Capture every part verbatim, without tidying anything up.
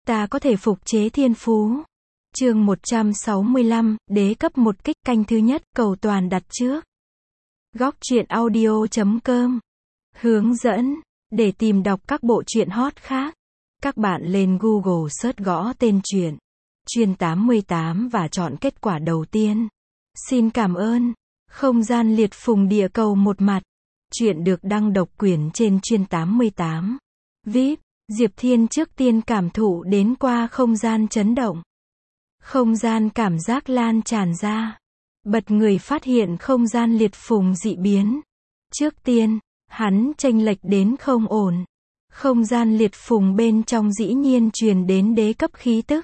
Ta có thể phục chế thiên phú. Chương một trăm sáu mươi lăm, đế cấp một kích, canh thứ nhất, cầu toàn đặt trước. Góc truyện audio chấm com. Hướng dẫn. Để tìm đọc các bộ truyện hot khác, các bạn lên Google search gõ tên truyện Chuyên tám mươi tám và chọn kết quả đầu tiên. Xin cảm ơn. Không gian liệt phùng địa cầu một mặt. Truyện được đăng độc quyền trên Chuyên tám mươi tám. vê i pê, Diệp Thiên trước tiên cảm thụ đến qua không gian chấn động. Không gian cảm giác lan tràn ra. Bật người phát hiện không gian liệt phùng dị biến. Trước tiên, hắn chênh lệch đến không ổn. Không gian liệt phùng bên trong dĩ nhiên truyền đến đế cấp khí tức.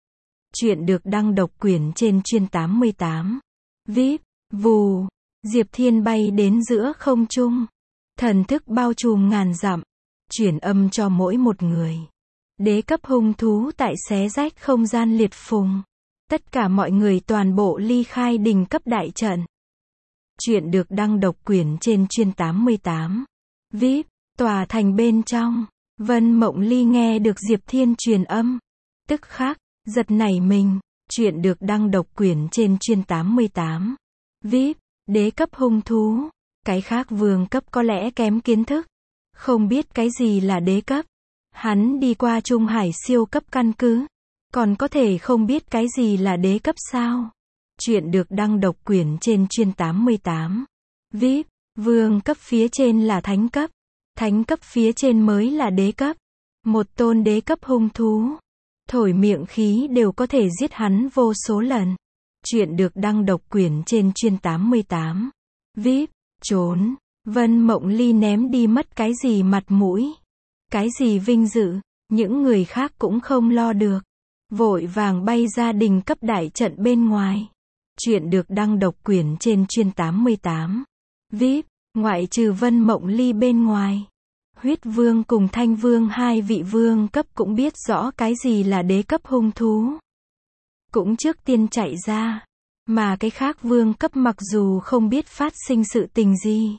Truyện được đăng độc quyền trên Chuyên tám mươi tám. vê i pê, vù, Diệp Thiên bay đến giữa không trung. Thần thức bao trùm ngàn dặm, chuyển âm cho mỗi một người. Đế cấp hung thú tại xé rách không gian liệt phùng. Tất cả mọi người toàn bộ ly khai đỉnh cấp đại trận. Truyện được đăng độc quyền trên Chuyên tám mươi tám. vê i pê, tòa thành bên trong. Vân Mộng Ly nghe được Diệp Thiên truyền âm. Tức khắc, giật nảy mình. Truyện được đăng độc quyền trên Chuyên tám mươi tám. vê i pê, đế cấp hung thú. Cái khác vương cấp có lẽ kém kiến thức. Không biết cái gì là đế cấp. Hắn đi qua Trung Hải siêu cấp căn cứ. Còn có thể không biết cái gì là đế cấp sao? Truyện được đăng độc quyền trên Chuyên tám mươi tám. vê i pê, vương cấp phía trên là thánh cấp. Thánh cấp phía trên mới là đế cấp. Một tôn đế cấp hung thú. Thổi miệng khí đều có thể giết hắn vô số lần. Truyện được đăng độc quyền trên Chuyên tám mươi tám. vê i pê, trốn. Vân Mộng Ly ném đi mất cái gì mặt mũi. Cái gì vinh dự. Những người khác cũng không lo được. Vội vàng bay ra đỉnh cấp đại trận bên ngoài. Truyện được đăng độc quyền trên Chuyên tám mươi tám. vê i pê, ngoại trừ Vân Mộng Ly bên ngoài. Huyết Vương cùng Thanh Vương hai vị vương cấp cũng biết rõ cái gì là đế cấp hung thú. Cũng trước tiên chạy ra. Mà cái khác vương cấp mặc dù không biết phát sinh sự tình gì.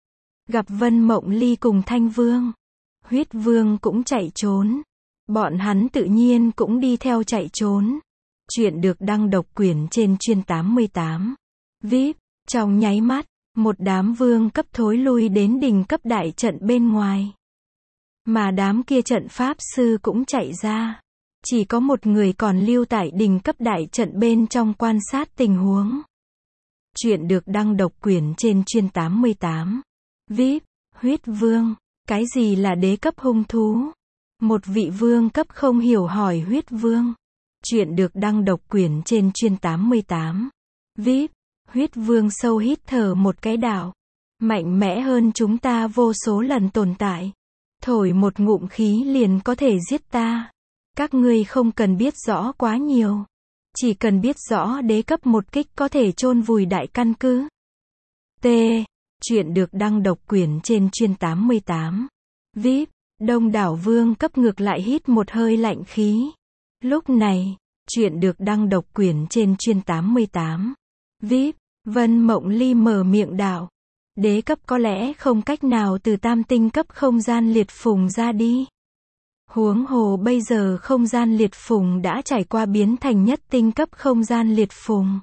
Gặp Vân Mộng Ly cùng Thanh Vương. Huyết Vương cũng chạy trốn. Bọn hắn tự nhiên cũng đi theo chạy trốn. Truyện được đăng độc quyền trên Chuyên tám mươi tám. vê i pê, trong nháy mắt, một đám vương cấp thối lui đến đỉnh cấp đại trận bên ngoài. Mà đám kia trận pháp sư cũng chạy ra. Chỉ có một người còn lưu tại đỉnh cấp đại trận bên trong quan sát tình huống. Truyện được đăng độc quyền trên Chuyên tám mươi tám. vê i pê, Huyết Vương, cái gì là đế cấp hung thú? Một vị vương cấp không hiểu hỏi Huyết Vương. Truyện được đăng độc quyền trên Chuyên tám mươi tám. vê i pê, Huyết Vương sâu hít thở một cái đạo. Mạnh mẽ hơn chúng ta vô số lần tồn tại. Thổi một ngụm khí liền có thể giết ta. Các ngươi không cần biết rõ quá nhiều. Chỉ cần biết rõ đế cấp một kích có thể chôn vùi đại căn cứ. T. Truyện được đăng độc quyền trên Chuyên tám mươi tám. vê i pê, đông đảo vương cấp ngược lại hít một hơi lạnh khí. Lúc này, truyện được đăng độc quyền trên Chuyên tám mươi tám. vê i pê, Vân Mộng Ly mở miệng đạo. Đế cấp có lẽ không cách nào từ tam tinh cấp không gian liệt phùng ra đi. Huống hồ bây giờ không gian liệt phùng đã trải qua biến thành nhất tinh cấp không gian liệt phùng.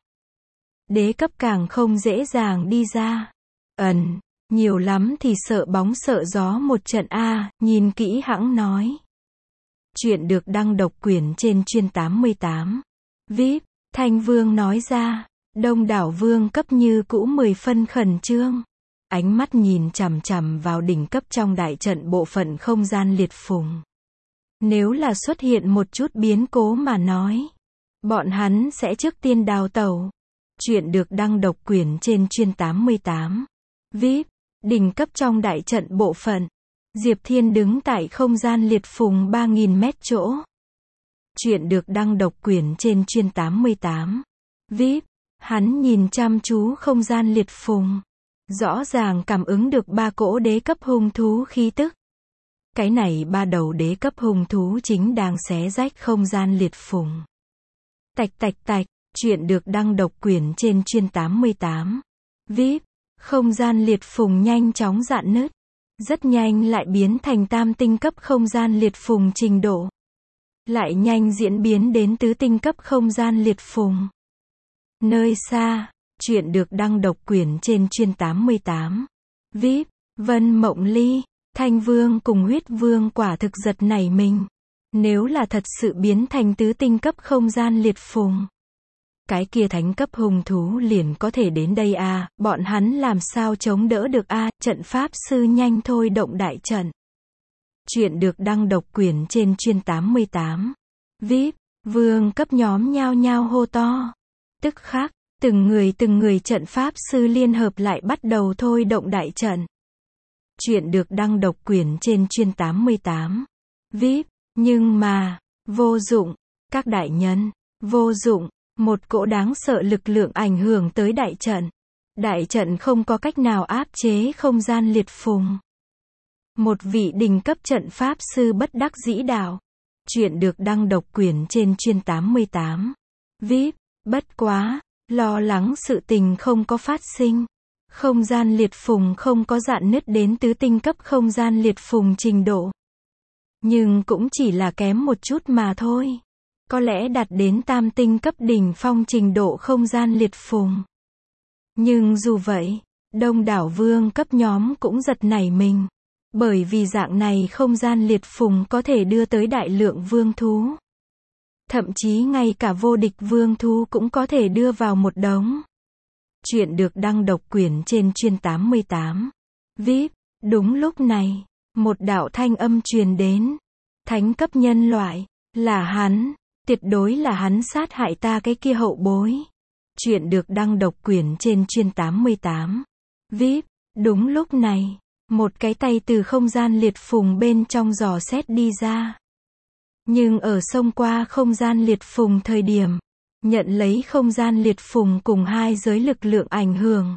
Đế cấp càng không dễ dàng đi ra. Ẩn, nhiều lắm thì sợ bóng sợ gió một trận a, nhìn kỹ hãng nói. Truyện được đăng độc quyền trên Chuyên tám mươi tám. vê i pê, Thanh Vương nói ra. Đông đảo vương cấp như cũ mười phân khẩn trương. Ánh mắt nhìn chằm chằm vào đỉnh cấp trong đại trận bộ phận không gian liệt phùng. Nếu là xuất hiện một chút biến cố mà nói, bọn hắn sẽ trước tiên đào tẩu. Truyện được đăng độc quyền trên Chuyên tám mươi tám. vê i pê, đỉnh cấp trong đại trận bộ phận. Diệp Thiên đứng tại không gian liệt phùng ba nghìn mét chỗ. Truyện được đăng độc quyền trên Chuyên tám mươi tám. vê i pê, hắn nhìn chăm chú không gian liệt phùng. Rõ ràng cảm ứng được ba cỗ đế cấp hung thú khí tức. Cái này ba đầu đế cấp hung thú chính đang xé rách không gian liệt phùng. Tạch tạch tạch, truyện được đăng độc quyền trên Chuyên tám mươi tám. vê i pê, không gian liệt phùng nhanh chóng rạn nứt. Rất nhanh lại biến thành tam tinh cấp không gian liệt phùng trình độ. lại nhanh diễn biến đến tứ tinh cấp không gian liệt phùng. Nơi xa, chuyện được đăng độc quyền trên chuyên tám mươi tám. vê i pê, Vân Mộng Ly, Thanh Vương cùng Huyết Vương quả thực giật nảy mình. Nếu là thật sự biến thành tứ tinh cấp không gian liệt phùng, cái kia thánh cấp hung thú liền có thể đến đây à, bọn hắn làm sao chống đỡ được a, à, trận pháp sư nhanh thôi động đại trận. Chuyện được đăng độc quyền trên chuyên tám mươi tám. vê i pê, vương cấp nhóm nhao nhao hô to. Tức khắc, từng người từng người trận pháp sư liên hợp lại bắt đầu thôi động đại trận. Chuyện được đăng độc quyền trên chuyên tám mươi tám. vê i pê, nhưng mà, vô dụng, các đại nhân, vô dụng, một cỗ đáng sợ lực lượng ảnh hưởng tới đại trận. Đại trận không có cách nào áp chế không gian liệt phùng. Một vị đỉnh cấp trận pháp sư bất đắc dĩ đạo. Chuyện được đăng độc quyền trên chuyên tám mươi tám. vê i pê, bất quá, lo lắng sự tình không có phát sinh. Không gian liệt phùng không có rạn nứt đến tứ tinh cấp không gian liệt phùng trình độ. Nhưng cũng chỉ là kém một chút mà thôi. Có lẽ đạt đến tam tinh cấp đỉnh phong trình độ không gian liệt phùng. Nhưng dù vậy, đông đảo vương cấp nhóm cũng giật nảy mình. Bởi vì dạng này không gian liệt phùng có thể đưa tới đại lượng vương thú. Thậm chí ngay cả vô địch vương thú cũng có thể đưa vào một đống. Chuyện được đăng độc quyền trên chuyên tám mươi tám. vê i pê, đúng lúc này, một đạo thanh âm truyền đến. Thánh cấp nhân loại, là hắn, tuyệt đối là hắn sát hại ta cái kia hậu bối. Chuyện được đăng độc quyền trên chuyên tám mươi tám. vê i pê, đúng lúc này, một cái tay từ không gian liệt phùng bên trong dò xét đi ra. Nhưng ở xông qua không gian liệt phùng thời điểm, nhận lấy không gian liệt phùng cùng hai giới lực lượng ảnh hưởng.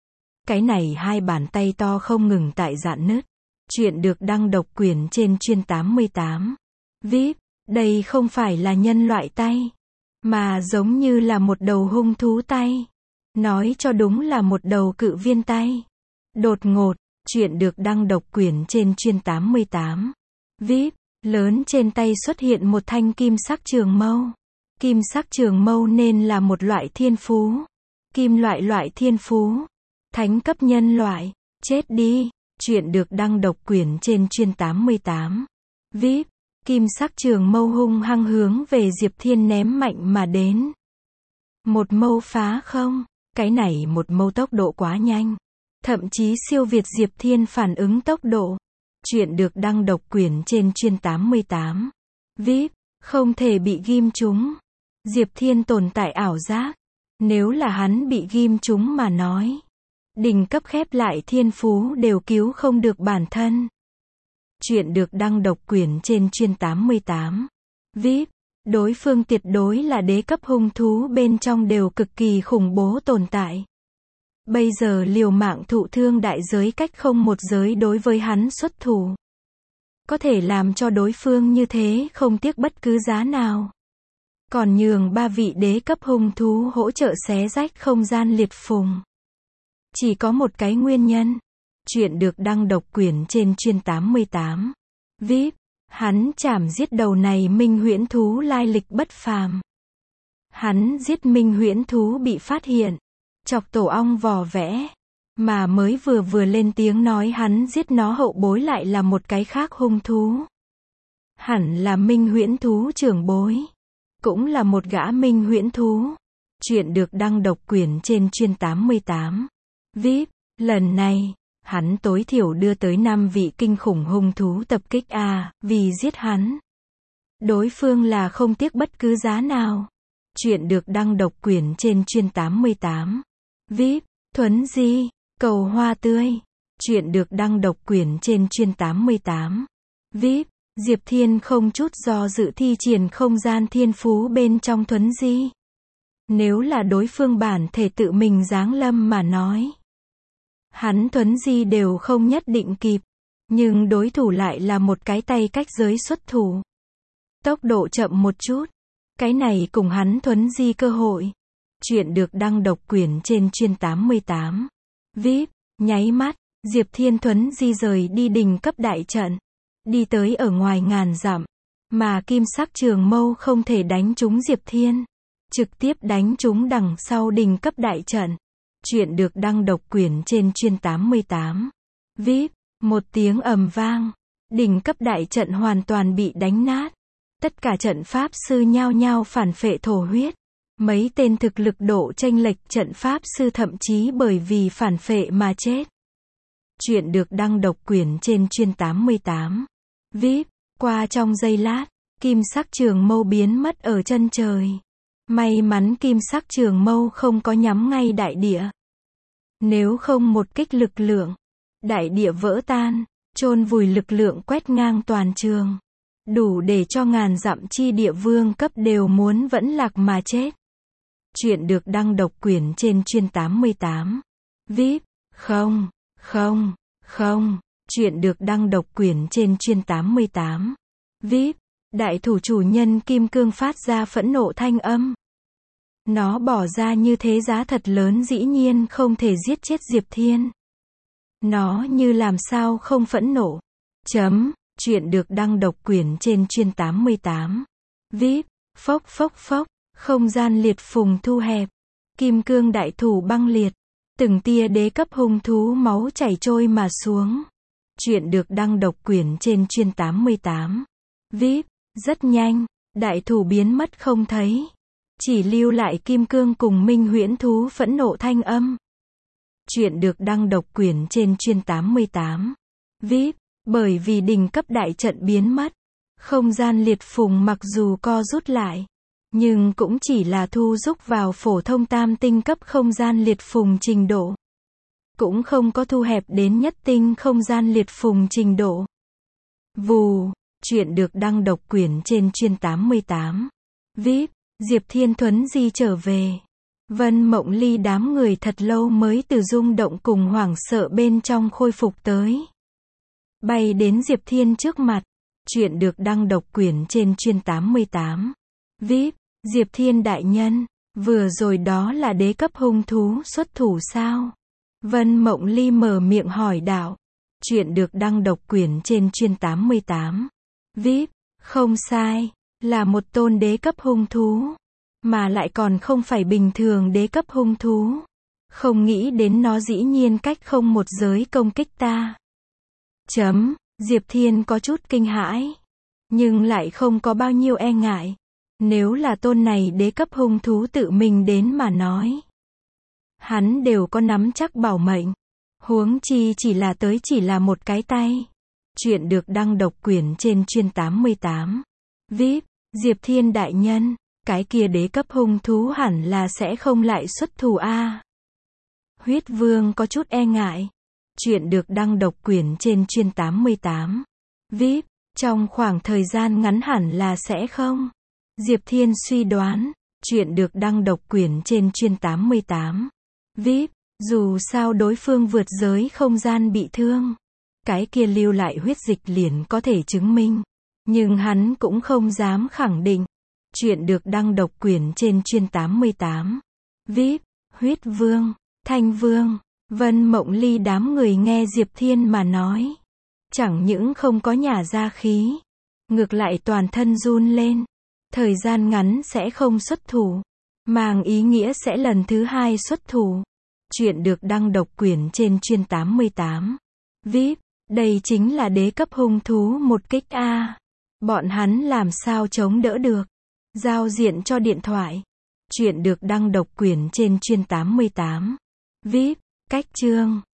Cái này hai bàn tay to không ngừng tại rạn nứt. Chuyện được đăng độc quyền trên chuyên tám mươi tám. vê i pê, đây không phải là nhân loại tay, mà giống như là một đầu hung thú tay. Nói cho đúng là một đầu cự viên tay. Đột ngột, chuyện được đăng độc quyền trên chuyên tám mươi tám. vê i pê, lớn trên tay xuất hiện một thanh kim sắc trường mâu. Kim sắc trường mâu nên là một loại thiên phú. Kim loại loại thiên phú. Thánh cấp nhân loại, chết đi. Chuyện được đăng độc quyền trên chuyên tám mươi tám. vê i pê, kim sắc trường mâu hung hăng hướng về Diệp Thiên ném mạnh mà đến. Một mâu phá không, cái này một mâu tốc độ quá nhanh. Thậm chí siêu việt Diệp Thiên phản ứng tốc độ. Chuyện được đăng độc quyền trên chuyên tám mươi tám. vê i pê, không thể bị ghim trúng. Diệp Thiên tồn tại ảo giác. Nếu là hắn bị ghim trúng mà nói, đỉnh cấp khép lại thiên phú đều cứu không được bản thân. Chuyện được đăng độc quyền trên chuyên tám mươi tám. vê i pê, đối phương tuyệt đối là đế cấp hung thú bên trong đều cực kỳ khủng bố tồn tại. Bây giờ liều mạng thụ thương đại giới cách không một giới đối với hắn xuất thủ. Có thể làm cho đối phương như thế không tiếc bất cứ giá nào. Còn nhường ba vị đế cấp hung thú hỗ trợ xé rách không gian liệt phùng. Chỉ có một cái nguyên nhân. Chuyện được đăng độc quyền trên chuyên tám mươi tám. vê i pê, hắn chảm giết đầu này minh huyễn thú lai lịch bất phàm. Hắn giết minh huyễn thú bị phát hiện. Chọc tổ ong vò vẽ. Mà mới vừa vừa lên tiếng nói hắn giết nó hậu bối lại là một cái khác hung thú. Hẳn là minh huyễn thú trưởng bối. Cũng là một gã minh huyễn thú. Chuyện được đăng độc quyền trên chuyên tám mươi tám. vê i pê, lần này, hắn tối thiểu đưa tới năm vị kinh khủng hung thú tập kích a, vì giết hắn. Đối phương là không tiếc bất cứ giá nào. Chuyện được đăng độc quyền trên chuyên tám mươi tám. vê i pê, Thuấn Di, cầu hoa tươi. Chuyện được đăng độc quyền trên chuyên tám mươi tám. vê i pê, Diệp Thiên không chút do dự thi triển không gian thiên phú bên trong Thuấn Di. Nếu là đối phương bản thể tự mình giáng lâm mà nói, hắn Thuấn Di đều không nhất định kịp. Nhưng đối thủ lại là một cái tay cách giới xuất thủ. Tốc độ chậm một chút. Cái này cùng hắn Thuấn Di cơ hội. Chuyện được đăng độc quyền trên chuyên tám mươi tám. vê i pê, nháy mắt, Diệp Thiên Thuấn Di rời đi đỉnh cấp đại trận. Đi tới ở ngoài ngàn dặm. Mà kim sắc trường mâu không thể đánh trúng Diệp Thiên, trực tiếp đánh trúng đằng sau đỉnh cấp đại trận. Chuyện được đăng độc quyền trên chuyên tám mươi tám. vê i pê, một tiếng ầm vang, đỉnh cấp đại trận hoàn toàn bị đánh nát. Tất cả trận pháp sư nhao nhao phản phệ thổ huyết. Mấy tên thực lực độ chênh lệch trận pháp sư thậm chí bởi vì phản phệ mà chết. Chuyện được đăng độc quyền trên chuyên tám mươi tám. vê i pê, qua trong giây lát, kim sắc trường mâu biến mất ở chân trời. May mắn kim sắc trường mâu không có nhắm ngay đại địa. Nếu không một kích lực lượng, đại địa vỡ tan, chôn vùi lực lượng quét ngang toàn trường. Đủ để cho ngàn dặm chi địa vương cấp đều muốn vẫn lạc mà chết. Chuyện được đăng độc quyền trên chuyên tám mươi tám. vê i pê, không, không, không. Chuyện được đăng độc quyền trên chuyên tám mươi tám. vê i pê, đại thủ chủ nhân kim cương phát ra phẫn nộ thanh âm. Nó bỏ ra như thế giá thật lớn dĩ nhiên không thể giết chết Diệp Thiên. Nó như làm sao không phẫn nộ. Chấm, chuyện được đăng độc quyền trên chuyên tám mươi tám. vê i pê, phốc phốc phốc, không gian liệt phùng thu hẹp. Kim cương đại thủ băng liệt. Từng tia đế cấp hung thú máu chảy trôi mà xuống. Chuyện được đăng độc quyền trên chuyên tám mươi tám. vê i pê, rất nhanh, đại thủ biến mất không thấy. Chỉ lưu lại kim cương cùng minh huyễn thú phẫn nộ thanh âm. Chuyện được đăng độc quyền trên chuyên tám mươi tám. vê i pê, bởi vì đỉnh cấp đại trận biến mất. Không gian liệt phùng mặc dù co rút lại, nhưng cũng chỉ là thu rút vào phổ thông tam tinh cấp không gian liệt phùng trình độ. Cũng không có thu hẹp đến nhất tinh không gian liệt phùng trình độ. Vù, chuyện được đăng độc quyền trên chuyên tám mươi tám. vê i pê, Diệp Thiên thuấn di trở về. Vân Mộng Ly đám người thật lâu mới từ rung động cùng hoảng sợ bên trong khôi phục tới. Bay đến Diệp Thiên trước mặt. Chuyện được đăng độc quyền trên chuyên tám mươi tám. vê i pê, Diệp Thiên đại nhân, vừa rồi đó là đế cấp hung thú xuất thủ sao? Vân Mộng Ly mở miệng hỏi đạo. Chuyện được đăng độc quyền trên chuyên tám mươi tám. vê i pê, không sai, là một tôn đế cấp hung thú. Mà lại còn không phải bình thường đế cấp hung thú. Không nghĩ đến nó dĩ nhiên cách không một giới công kích ta. Chấm, Diệp Thiên có chút kinh hãi. Nhưng lại không có bao nhiêu e ngại. Nếu là tôn này đế cấp hung thú tự mình đến mà nói, hắn đều có nắm chắc bảo mệnh. Huống chi chỉ là tới chỉ là một cái tay. Chuyện được đăng độc quyền trên chuyên tám mươi tám. vê i pê, Diệp Thiên đại nhân, cái kia đế cấp hung thú hẳn là sẽ không lại xuất thủ a. Huyết Vương có chút e ngại. Chuyện được đăng độc quyền trên chuyên tám mươi tám. vê i pê, trong khoảng thời gian ngắn hẳn là sẽ không. Diệp Thiên suy đoán. Chuyện được đăng độc quyền trên chuyên tám mươi tám. vê i pê, dù sao đối phương vượt giới không gian bị thương. Cái kia lưu lại huyết dịch liền có thể chứng minh. Nhưng hắn cũng không dám khẳng định. Chuyện được đăng độc quyền trên chuyên tám mươi tám. vê i pê, Huyết Vương, Thanh Vương, Vân Mộng Ly đám người nghe Diệp Thiên mà nói. Chẳng những không có nhả ra khí. Ngược lại toàn thân run lên. Thời gian ngắn sẽ không xuất thủ. Mang ý nghĩa sẽ lần thứ hai xuất thủ. Chuyện được đăng độc quyền trên chuyên tám mươi tám. vê i pê, đây chính là đế cấp hung thú một kích a. Bọn hắn làm sao chống đỡ được. Giao diện cho điện thoại. Chuyện được đăng độc quyền trên chuyên tám mươi tám. vê i pê, cách chương.